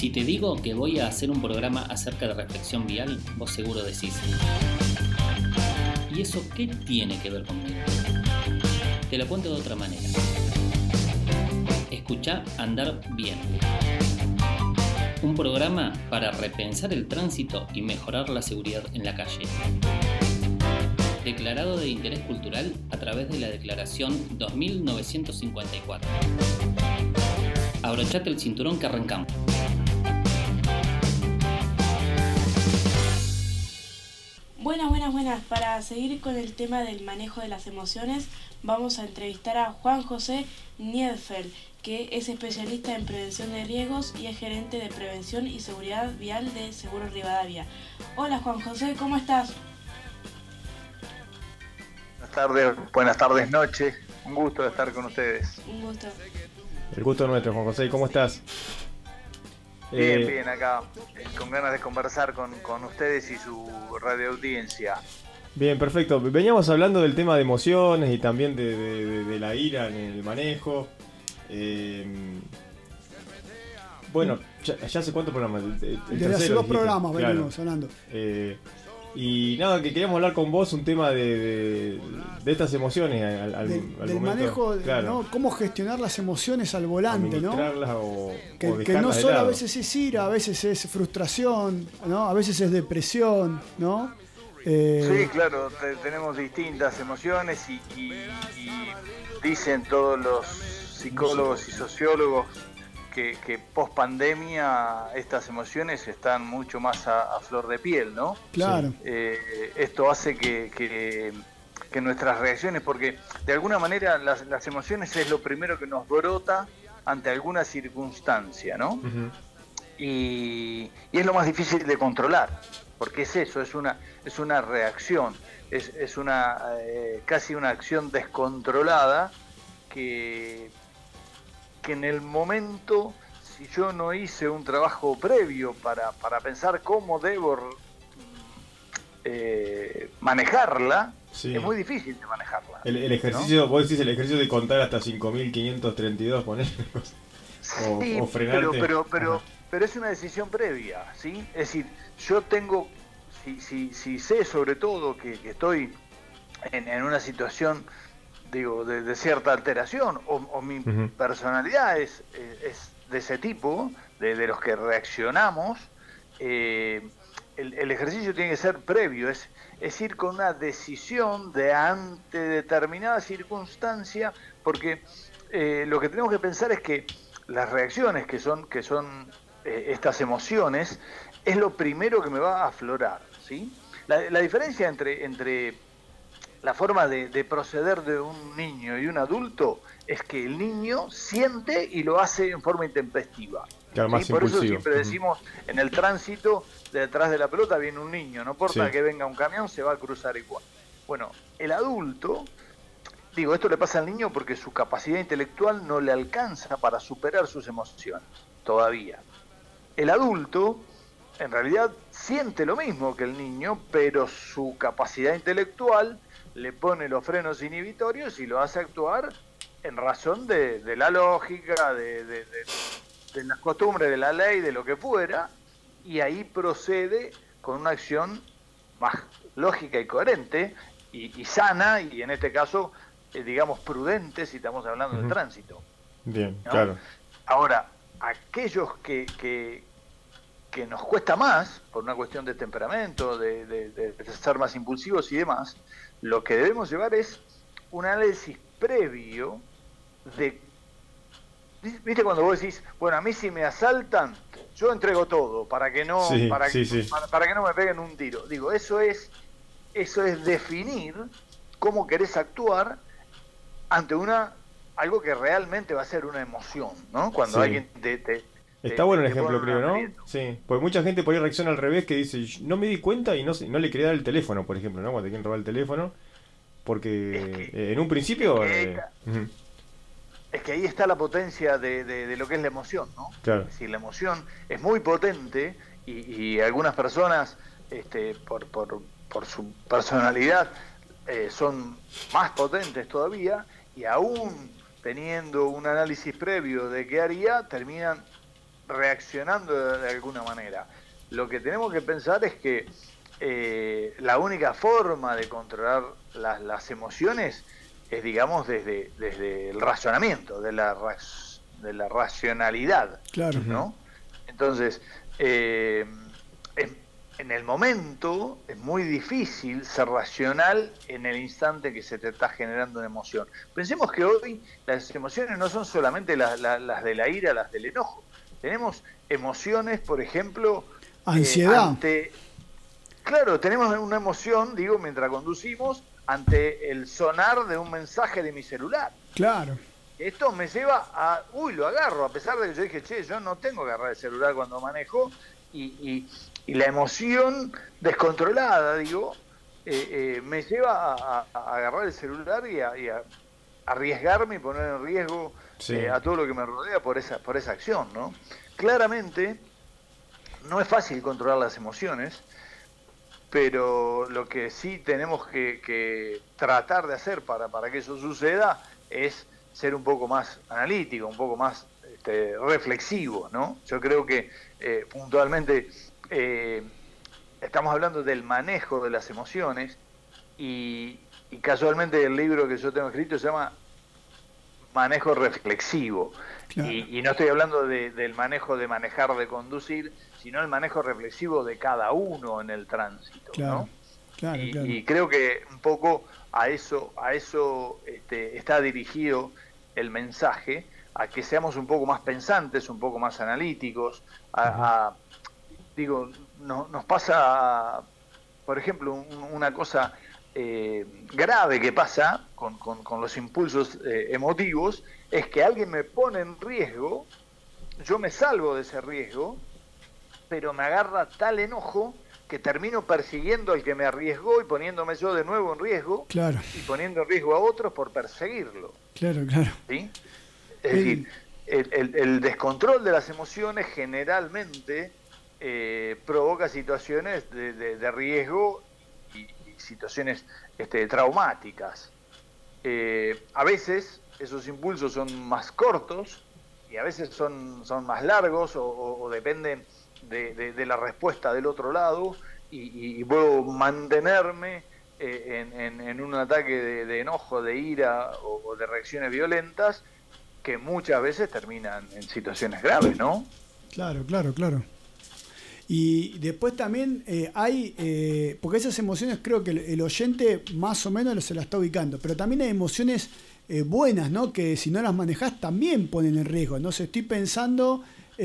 Si te digo que voy a hacer un programa acerca de reflexión vial, vos seguro decís: ¿y eso qué tiene que ver conmigo? Te lo cuento de otra manera. Escuchá Andar Bien. Un programa para repensar el tránsito y mejorar la seguridad en la calle. Declarado de interés cultural a través de la Declaración 2954. Abrochate el cinturón que arrancamos. Buenas. Para seguir con el tema del manejo de las emociones, vamos a entrevistar a Juan José Niedfeld, que es especialista en prevención de riesgos y es gerente de prevención y seguridad vial de Seguros Rivadavia. Hola Juan José, ¿cómo estás? Buenas tardes, noches. Un gusto de estar con ustedes. Un gusto. El gusto es nuestro, Juan José. ¿Cómo estás? Bien, acá, con ganas de conversar con ustedes y su radio audiencia. Bien, perfecto. Veníamos hablando del tema de emociones y también de la ira en el manejo. Bueno, ya hace cuántos programas. Desde hace 2 programas venimos hablando. Y nada, que queríamos hablar con vos un tema de estas emociones del momento, manejo, claro. ¿no? Cómo gestionar las emociones al volante, ¿no? Que no solo a veces es ira, a veces es frustración, ¿no? A veces es depresión, ¿no? Sí, claro, tenemos distintas emociones y dicen todos los psicólogos y sociólogos que post pandemia estas emociones están mucho más a flor de piel, ¿no? Claro. Esto hace que nuestras reacciones, porque de alguna manera las emociones es lo primero que nos brota ante alguna circunstancia, ¿no? Uh-huh. Y es lo más difícil de controlar, porque es eso, es una reacción, es una casi una acción descontrolada que en el momento, si yo no hice un trabajo previo para pensar cómo debo manejarla, sí, es muy difícil de manejarla. El ejercicio, ¿no? Vos decís el ejercicio de contar hasta 5.532, poner sí, o frenarte. Pero es una decisión previa, ¿sí? Es decir, yo tengo, si sé sobre todo que estoy en una situación, digo, de cierta alteración, o mi uh-huh. personalidad es de ese tipo, de los que reaccionamos, el ejercicio tiene que ser previo, es ir con una decisión ante determinada circunstancia, porque lo que tenemos que pensar es que las reacciones que son estas emociones es lo primero que me va a aflorar, ¿sí? La diferencia entre la forma de proceder de un niño y un adulto es que el niño siente y lo hace en forma intempestiva. Claro, más por impulsivo. Eso siempre decimos, en el tránsito, detrás de la pelota viene un niño, no importa que venga un camión, se va a cruzar igual. Bueno, el adulto, esto le pasa al niño porque su capacidad intelectual no le alcanza para superar sus emociones, todavía. El adulto, en realidad, siente lo mismo que el niño, pero su capacidad intelectual le pone los frenos inhibitorios y lo hace actuar en razón de la lógica, de las costumbres, de la ley, de lo que fuera, y ahí procede con una acción más lógica y coherente y sana, y en este caso, digamos, prudente, si estamos hablando de tránsito. Bien, ¿no? Claro. Ahora, aquellos que nos cuesta más, por una cuestión de temperamento, de ser más impulsivos y demás, lo que debemos llevar es un análisis previo de... ¿Viste cuando vos decís, bueno, a mí si me asaltan, yo entrego todo para que no para que no me peguen un tiro? Digo, eso es definir cómo querés actuar ante algo que realmente va a ser una emoción, ¿no? Cuando alguien Está bueno el ejemplo, creo, ¿no? Sí, porque mucha gente por ahí reacciona al revés, que dice, no me di cuenta y no le quería dar el teléfono, por ejemplo, ¿no? Cuando te quieren robar el teléfono, porque en un principio... Es que ahí está la potencia de lo que es la emoción, ¿no? Claro. Es decir, la emoción es muy potente y algunas personas, por su personalidad, son más potentes todavía, y aún teniendo un análisis previo de qué haría, terminan reaccionando de alguna manera. Lo que tenemos que pensar es que la única forma de controlar las emociones es, digamos, desde el razonamiento, de la racionalidad, claro, ¿no? Entonces, en el momento es muy difícil ser racional en el instante que se te está generando una emoción. Pensemos que hoy las emociones no son solamente las de la ira, las del enojo. Tenemos emociones, por ejemplo, ansiedad. Claro, tenemos una emoción, digo, mientras conducimos, ante el sonar de un mensaje de mi celular. Claro. Esto me lleva a, lo agarro, a pesar de que yo dije, yo no tengo que agarrar el celular cuando manejo, y la emoción descontrolada, digo, me lleva a agarrar el celular y a arriesgarme y poner en riesgo a todo lo que me rodea por esa acción, ¿no? Claramente no es fácil controlar las emociones, pero lo que sí tenemos que tratar de hacer para que eso suceda es ser un poco más analítico, un poco más reflexivo, ¿no? Yo creo que puntualmente estamos hablando del manejo de las emociones y casualmente el libro que yo tengo escrito se llama Manejo Reflexivo. Claro. Y no estoy hablando del manejo de manejar, de conducir, sino el manejo reflexivo de cada uno en el tránsito, claro, ¿no? Claro, y creo que un poco a eso está dirigido el mensaje, a que seamos un poco más pensantes, un poco más analíticos, nos pasa, por ejemplo, una cosa grave que pasa con los impulsos emotivos, es que alguien me pone en riesgo, yo me salvo de ese riesgo, pero me agarra tal enojo que termino persiguiendo al que me arriesgó y poniéndome yo de nuevo en riesgo, claro, y poniendo en riesgo a otros por perseguirlo. Claro. ¿Sí? Es decir, el descontrol de las emociones generalmente provoca situaciones de riesgo y situaciones traumáticas. A veces esos impulsos son más cortos y a veces son más largos o dependen de la respuesta del otro lado y puedo mantenerme en un ataque de enojo, de ira o de reacciones violentas que muchas veces terminan en situaciones graves, ¿no? Claro. Y después también hay, porque esas emociones creo que el oyente más o menos se las está ubicando, pero también hay emociones buenas, ¿no? Que si no las manejás también ponen en riesgo. No sé, estoy pensando,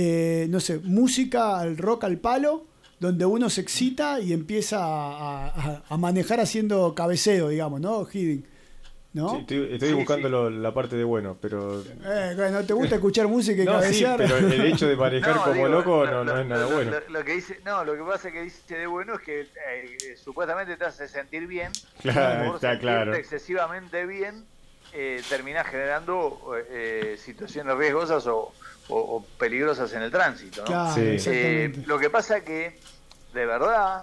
música, al rock al palo, donde uno se excita y empieza a manejar haciendo cabeceo, digamos, ¿no? Heading, ¿no? Sí, estoy buscando la parte de bueno, pero... ¿No te gusta escuchar música y no, cabecear? Sí, pero el hecho de manejar loco no es nada bueno. Lo que pasa que dice de bueno es que supuestamente te hace sentir bien. Claro, está claro. Excesivamente bien, terminás generando situaciones riesgosas o peligrosas en el tránsito, ¿no? Claro, sí. Lo que pasa que, de verdad,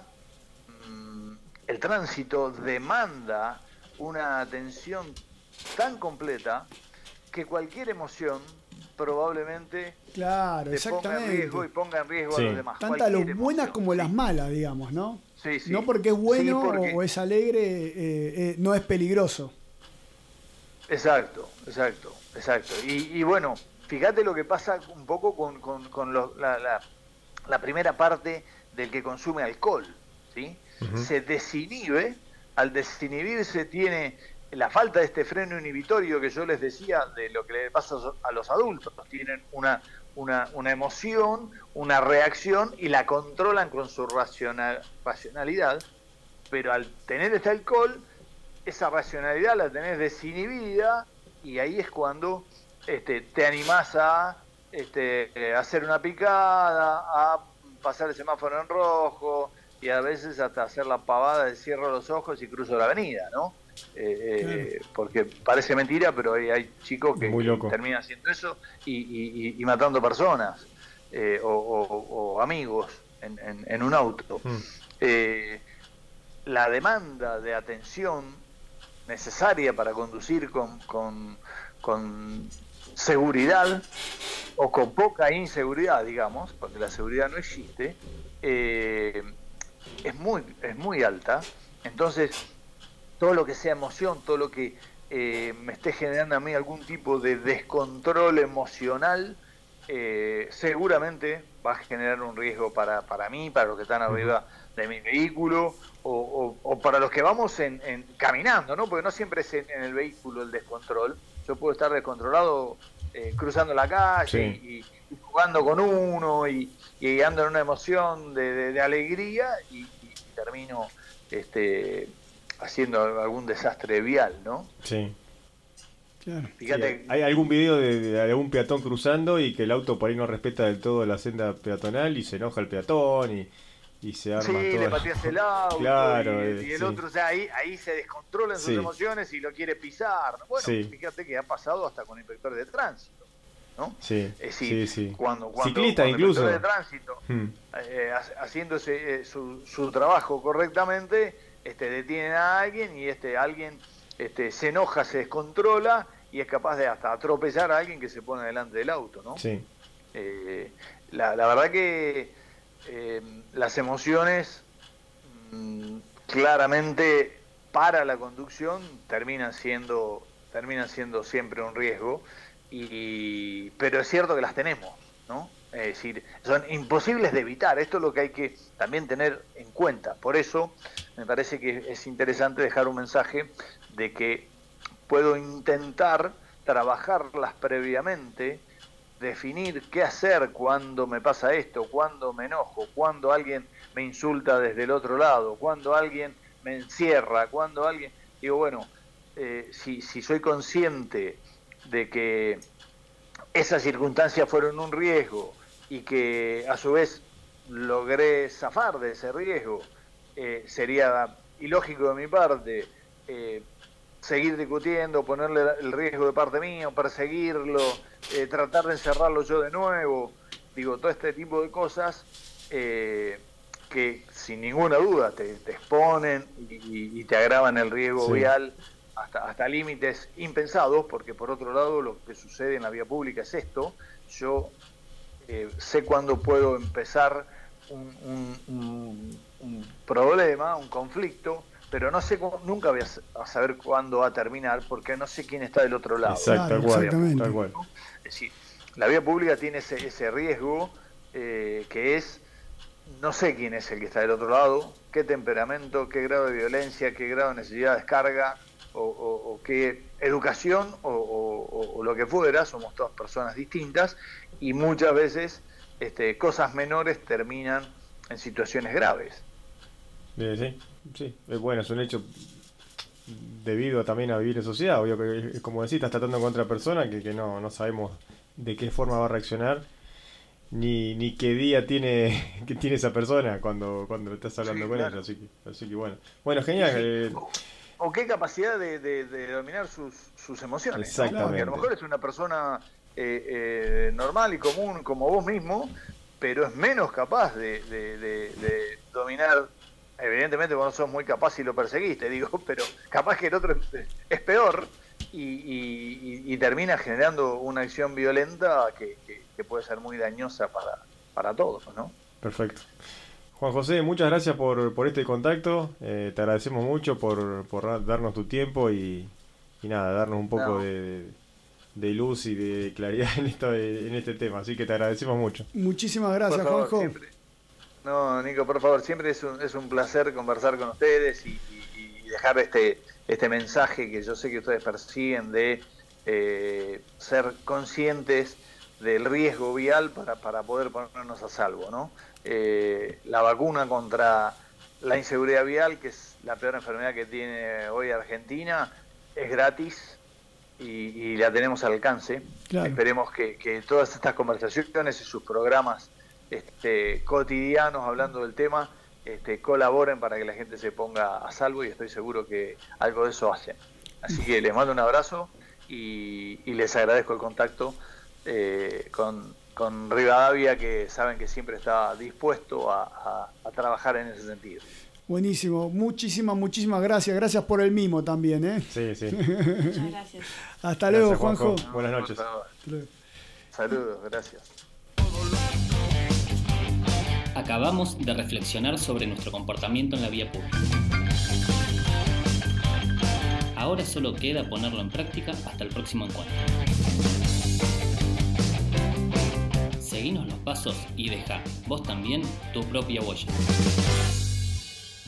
el tránsito demanda una atención tan completa que cualquier emoción probablemente ponga en riesgo y ponga en riesgo a los demás. Tanto las buenas como las malas, digamos, ¿no? Sí. No porque es bueno o es alegre, no es peligroso. Exacto. Y bueno, fíjate lo que pasa un poco con la primera parte del que consume alcohol, ¿sí? Uh-huh. Se desinhibe. Al desinhibirse tiene la falta de este freno inhibitorio que yo les decía de lo que le pasa a los adultos. Tienen una emoción, una reacción y la controlan con su racionalidad, pero al tener este alcohol, esa racionalidad la tenés desinhibida y ahí es cuando te animás a hacer una picada, a pasar el semáforo en rojo, y a veces hasta hacer la pavada de cierro los ojos y cruzo la avenida, ¿no? Claro. Porque parece mentira, pero hay chicos que terminan haciendo eso y matando personas o amigos en un auto. La demanda de atención necesaria para conducir con seguridad o con poca inseguridad, digamos, porque la seguridad no existe, es muy alta. Entonces, todo lo que sea emoción, todo lo que me esté generando a mí algún tipo de descontrol emocional, seguramente va a generar un riesgo para mí, para los que están arriba de mi vehículo, o para los que vamos caminando, ¿no? Porque no siempre es en el vehículo el descontrol. Yo puedo estar descontrolado cruzando la calle y jugando con uno y ando en una emoción de alegría y termino haciendo algún desastre vial, ¿no? Sí. Claro. Fíjate, sí, hay algún video de algún peatón cruzando y que el auto por ahí no respeta del todo la senda peatonal y se enoja el peatón y se arma todo. le pateas el auto, claro, y el otro, o sea, ahí se descontrolan sus emociones y lo quiere pisar. Bueno, fíjate que ha pasado hasta con inspectores de tránsito, ¿no? Sí, sí. Cuando ciclista incluso. Inspectores de tránsito, haciéndose su trabajo correctamente, detienen a alguien y alguien se enoja, se descontrola y es capaz de hasta atropellar a alguien que se pone delante del auto, ¿no? Sí. La verdad que las emociones claramente para la conducción terminan siendo siempre un riesgo, pero es cierto que las tenemos, ¿no? Es decir, son imposibles de evitar. Esto es lo que hay que también tener en cuenta. Por eso me parece que es interesante dejar un mensaje de que puedo intentar trabajarlas previamente, definir qué hacer cuando me pasa esto, cuando me enojo, cuando alguien me insulta desde el otro lado, cuando alguien me encierra, cuando alguien... Digo, bueno, si soy consciente de que esas circunstancias fueron un riesgo y que a su vez logré zafar de ese riesgo, sería ilógico de mi parte seguir discutiendo, ponerle el riesgo de parte mía, perseguirlo, tratar de encerrarlo yo de nuevo. Digo, todo este tipo de cosas que sin ninguna duda te exponen y te agravan el riesgo vial hasta límites impensados, porque por otro lado lo que sucede en la vía pública es esto. Yo sé cuándo puedo empezar un problema, un conflicto, pero no sé nunca voy a saber cuándo va a terminar, porque no sé quién está del otro lado. Exacto, tal cual. Es decir, la vía pública tiene ese riesgo que es, no sé quién es el que está del otro lado, qué temperamento, qué grado de violencia, qué grado de necesidad de descarga, o qué educación, o lo que fuera. Somos todas personas distintas y muchas veces cosas menores terminan en situaciones graves. Sí, bueno, es un hecho debido también a vivir en sociedad. Obvio que, como decís, estás tratando con otra persona que no sabemos de qué forma va a reaccionar, ni qué día tiene esa persona cuando estás hablando con ella. Así que bueno, genial. O qué capacidad de dominar sus emociones. Exactamente. ¿no? Porque a lo mejor es una persona normal y común como vos mismo, pero es menos capaz de dominar. Evidentemente vos no sos muy capaz y lo perseguiste, pero capaz que el otro es peor y termina generando una acción violenta que puede ser muy dañosa para todos, ¿no? Perfecto. Juan José, muchas gracias por este contacto. Te agradecemos mucho por darnos tu tiempo y nada, darnos un poco de luz y de claridad en este tema. Así que te agradecemos mucho. Muchísimas gracias, por favor, Juanjo. Siempre. No, Nico, por favor, siempre es un placer conversar con ustedes y dejar este mensaje que yo sé que ustedes persiguen de ser conscientes del riesgo vial para poder ponernos a salvo, ¿no? La vacuna contra la inseguridad vial, que es la peor enfermedad que tiene hoy Argentina, es gratis y la tenemos al alcance. Claro. Esperemos que todas estas conversaciones y sus programas cotidianos hablando del tema colaboren para que la gente se ponga a salvo, y estoy seguro que algo de eso hacen. Así que les mando un abrazo y les agradezco el contacto con Rivadavia, que saben que siempre está dispuesto a trabajar en ese sentido. Buenísimo, muchísimas gracias. Gracias por el mimo también, ¿eh? Sí. Muchas gracias. Hasta luego, gracias, Juanjo. Buenas noches. Saludos, gracias. Acabamos de reflexionar sobre nuestro comportamiento en la vía pública. Ahora solo queda ponerlo en práctica hasta el próximo encuentro. Seguinos los pasos y deja, vos también, tu propia huella.